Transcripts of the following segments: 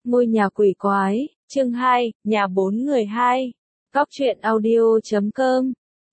Ngôi nhà quỷ quái, chương 2, nhà 4 người 2. Cóc truyện audio.com.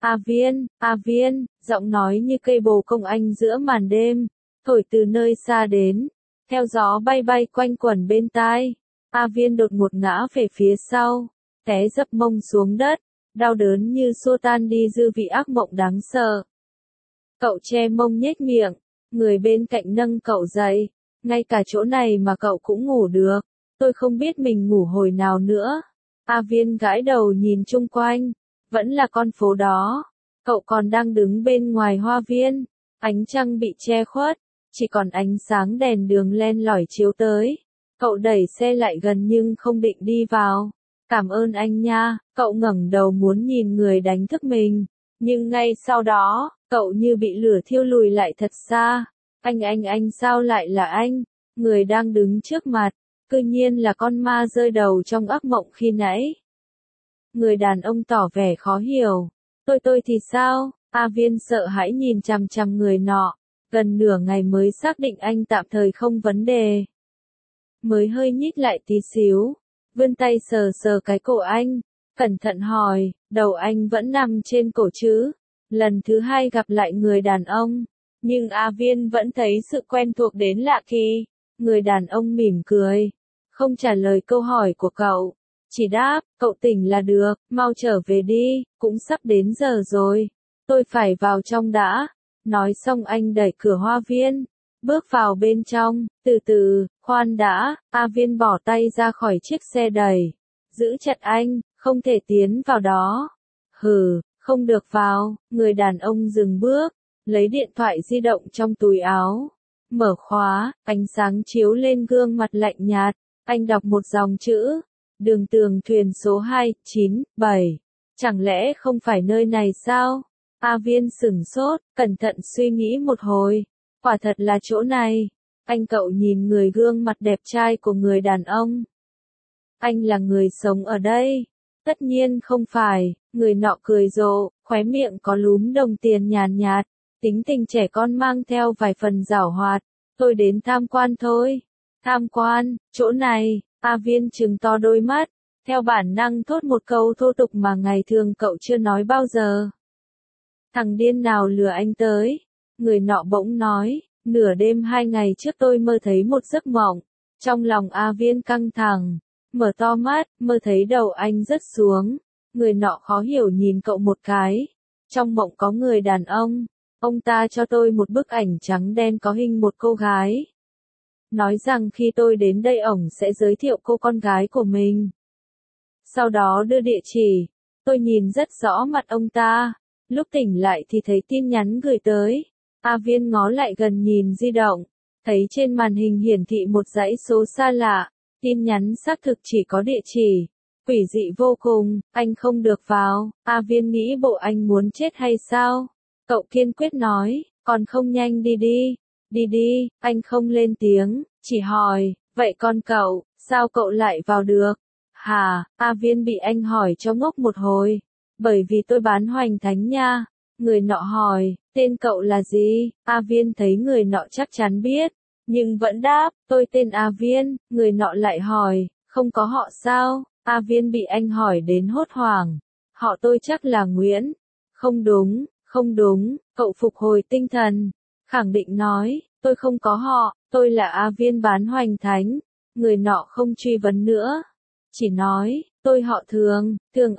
A Viên, giọng nói như cây bồ công anh giữa màn đêm, thổi từ nơi xa đến, theo gió bay bay quanh quẩn bên tai. A Viên đột ngột ngã về phía sau, té dấp mông xuống đất, đau đớn như xua tan đi dư vị ác mộng đáng sợ. Cậu che mông nhếch miệng, người bên cạnh nâng cậu dậy, ngay cả chỗ này mà cậu cũng ngủ được. Tôi không biết mình ngủ hồi nào nữa. A Viên gãi đầu nhìn chung quanh, vẫn là con phố đó. Cậu còn đang đứng bên ngoài hoa viên, ánh trăng bị che khuất, chỉ còn ánh sáng đèn đường len lỏi chiếu tới. Cậu đẩy xe lại gần nhưng không định đi vào. Cảm ơn anh nha, cậu ngẩng đầu muốn nhìn người đánh thức mình. Nhưng ngay sau đó, cậu như bị lửa thiêu lùi lại thật xa. Anh sao lại là anh? Người đang đứng trước mặt, cư nhiên là con ma rơi đầu trong ác mộng khi nãy. Người đàn ông tỏ vẻ khó hiểu. Tôi thì sao? A Viên sợ hãi nhìn chằm chằm người nọ, gần nửa ngày mới xác định anh tạm thời không vấn đề. Mới hơi nhích lại tí xíu, vươn tay sờ sờ cái cổ anh, cẩn thận hỏi, đầu anh vẫn nằm trên cổ chứ? Lần thứ hai gặp lại người đàn ông, nhưng A Viên vẫn thấy sự quen thuộc đến lạ kỳ. Người đàn ông mỉm cười, không trả lời câu hỏi của cậu, chỉ đáp, cậu tỉnh là được, mau trở về đi, cũng sắp đến giờ rồi, tôi phải vào trong đã. Nói xong anh đẩy cửa hoa viên, bước vào bên trong, từ từ, khoan đã. A Viên bỏ tay ra khỏi chiếc xe đẩy, giữ chặt anh, không thể tiến vào đó. Hừ, không được vào. Người đàn ông dừng bước, lấy điện thoại di động trong túi áo. Mở khóa, ánh sáng chiếu lên gương mặt lạnh nhạt, anh đọc một dòng chữ, đường Tường thuyền số 297, chẳng lẽ không phải nơi này sao? A Viên sửng sốt, cẩn thận suy nghĩ một hồi, quả thật là chỗ này. Cậu nhìn người gương mặt đẹp trai của người đàn ông. Anh là người sống ở đây? Tất nhiên không phải, người nọ cười rộ, khóe miệng có lúm đồng tiền nhàn nhạt. Tính tình trẻ con mang theo vài phần giảo hoạt. Tôi đến tham quan thôi. Tham quan, chỗ này. A Viên trừng to đôi mắt, theo bản năng thốt một câu thô tục mà ngày thường cậu chưa nói bao giờ. Thằng điên nào lừa anh tới? Người nọ bỗng nói, nửa đêm 2 ngày trước tôi mơ thấy một giấc mộng. Trong lòng A Viên căng thẳng, mở to mắt, mơ thấy đầu anh rớt xuống. Người nọ khó hiểu nhìn cậu một cái. Trong mộng có người đàn ông. Ông ta cho tôi một bức ảnh trắng đen có hình một cô gái. Nói rằng khi tôi đến đây ổng sẽ giới thiệu cô con gái của mình. Sau đó đưa địa chỉ. Tôi nhìn rất rõ mặt ông ta. Lúc tỉnh lại thì thấy tin nhắn gửi tới. A Viên ngó lại gần nhìn di động. Thấy trên màn hình hiển thị một dãy số xa lạ. Tin nhắn xác thực chỉ có địa chỉ. Quỷ dị vô cùng, anh không được vào. A Viên nghĩ bộ anh muốn chết hay sao? Cậu kiên quyết nói, còn không nhanh đi đi. Đi đi, anh không lên tiếng, chỉ hỏi, vậy con cậu, sao cậu lại vào được? Hả? A Viên bị anh hỏi cho ngốc một hồi. Bởi vì tôi bán hoành thánh nha. Người nọ hỏi, tên cậu là gì? A Viên thấy người nọ chắc chắn biết, nhưng vẫn đáp, tôi tên A Viên. Người nọ lại hỏi, không có họ sao? A Viên bị anh hỏi đến hốt hoảng. Họ tôi chắc là Nguyễn. Không đúng, cậu phục hồi tinh thần, khẳng định nói, tôi không có họ, tôi là A Viên bán hoành thánh. Người nọ không truy vấn nữa, chỉ nói, tôi họ Thường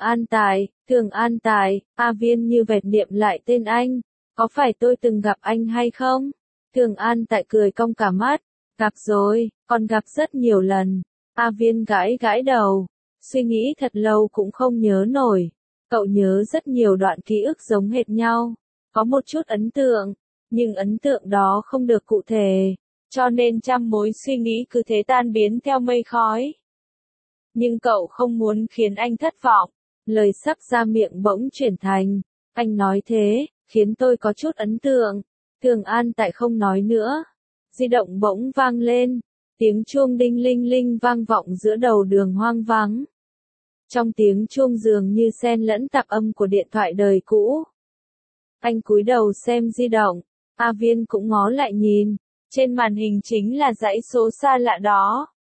An Tài. A Viên như vẹt niệm lại tên anh, có phải tôi từng gặp anh hay không? Thường An Tài cười cong cả mắt, gặp rồi, còn gặp rất nhiều lần. A Viên gãi đầu, suy nghĩ thật lâu cũng không nhớ nổi. Cậu nhớ rất nhiều đoạn ký ức giống hệt nhau, có một chút ấn tượng, nhưng ấn tượng đó không được cụ thể, cho nên trăm mối suy nghĩ cứ thế tan biến theo mây khói. Nhưng cậu không muốn khiến anh thất vọng, lời sắp ra miệng bỗng chuyển thành, anh nói thế, khiến tôi có chút ấn tượng. Thường An Tại không nói nữa, di động bỗng vang lên, tiếng chuông đinh linh linh vang vọng giữa đầu đường hoang vắng. Trong tiếng chuông dường như xen lẫn tạp âm của điện thoại đời cũ. Anh cúi đầu xem di động, A Viên cũng ngó lại nhìn, trên màn hình chính là dãy số xa lạ đó.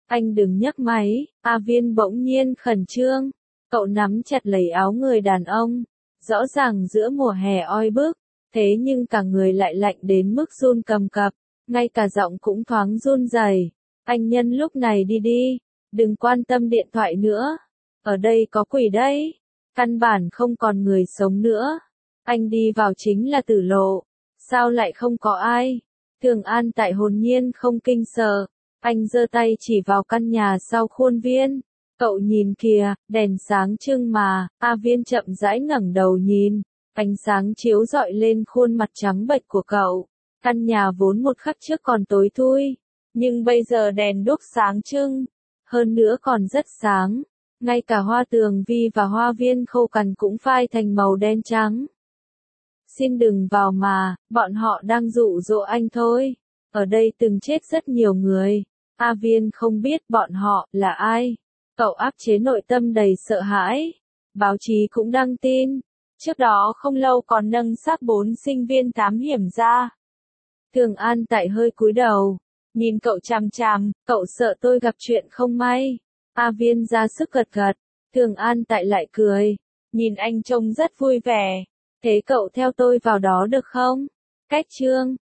Anh đừng nhấc máy, A Viên bỗng nhiên khẩn trương. Cậu nắm chặt lấy áo người đàn ông. Rõ ràng giữa mùa hè oi bức, thế nhưng cả người lại lạnh đến mức run cầm cập, ngay cả giọng cũng thoáng run rẩy. Anh nhân lúc này đi đi, đừng quan tâm điện thoại nữa. Ở đây có quỷ đấy, căn bản không còn người sống nữa. Anh đi vào chính là tử lộ, sao lại không có ai? Thường An Tại hồn nhiên không kinh sợ, anh giơ tay chỉ vào căn nhà sau khuôn viên. Cậu nhìn kìa, đèn sáng trưng mà. A Viên chậm rãi ngẩng đầu nhìn, ánh sáng chiếu rọi lên khuôn mặt trắng bệch của cậu. Căn nhà vốn một khắc trước còn tối thui, nhưng bây giờ đèn đuốc sáng trưng, hơn nữa còn rất sáng. Ngay cả hoa tường vi và hoa viên khô cằn cũng phai thành màu đen trắng. Xin đừng vào mà, bọn họ đang dụ dỗ anh thôi. Ở đây từng chết rất nhiều người. A Viên không biết bọn họ là ai. Cậu áp chế nội tâm đầy sợ hãi. Báo chí cũng đăng tin. Trước đó không lâu còn nâng xác 4 sinh viên thám hiểm ra. Thường An Tại hơi cúi đầu, nhìn cậu chằm chằm, cậu sợ tôi gặp chuyện không may. A Viên ra sức gật gật. Thường An Tại lại cười, nhìn anh trông rất vui vẻ. Thế cậu theo tôi vào đó được không? Cách chương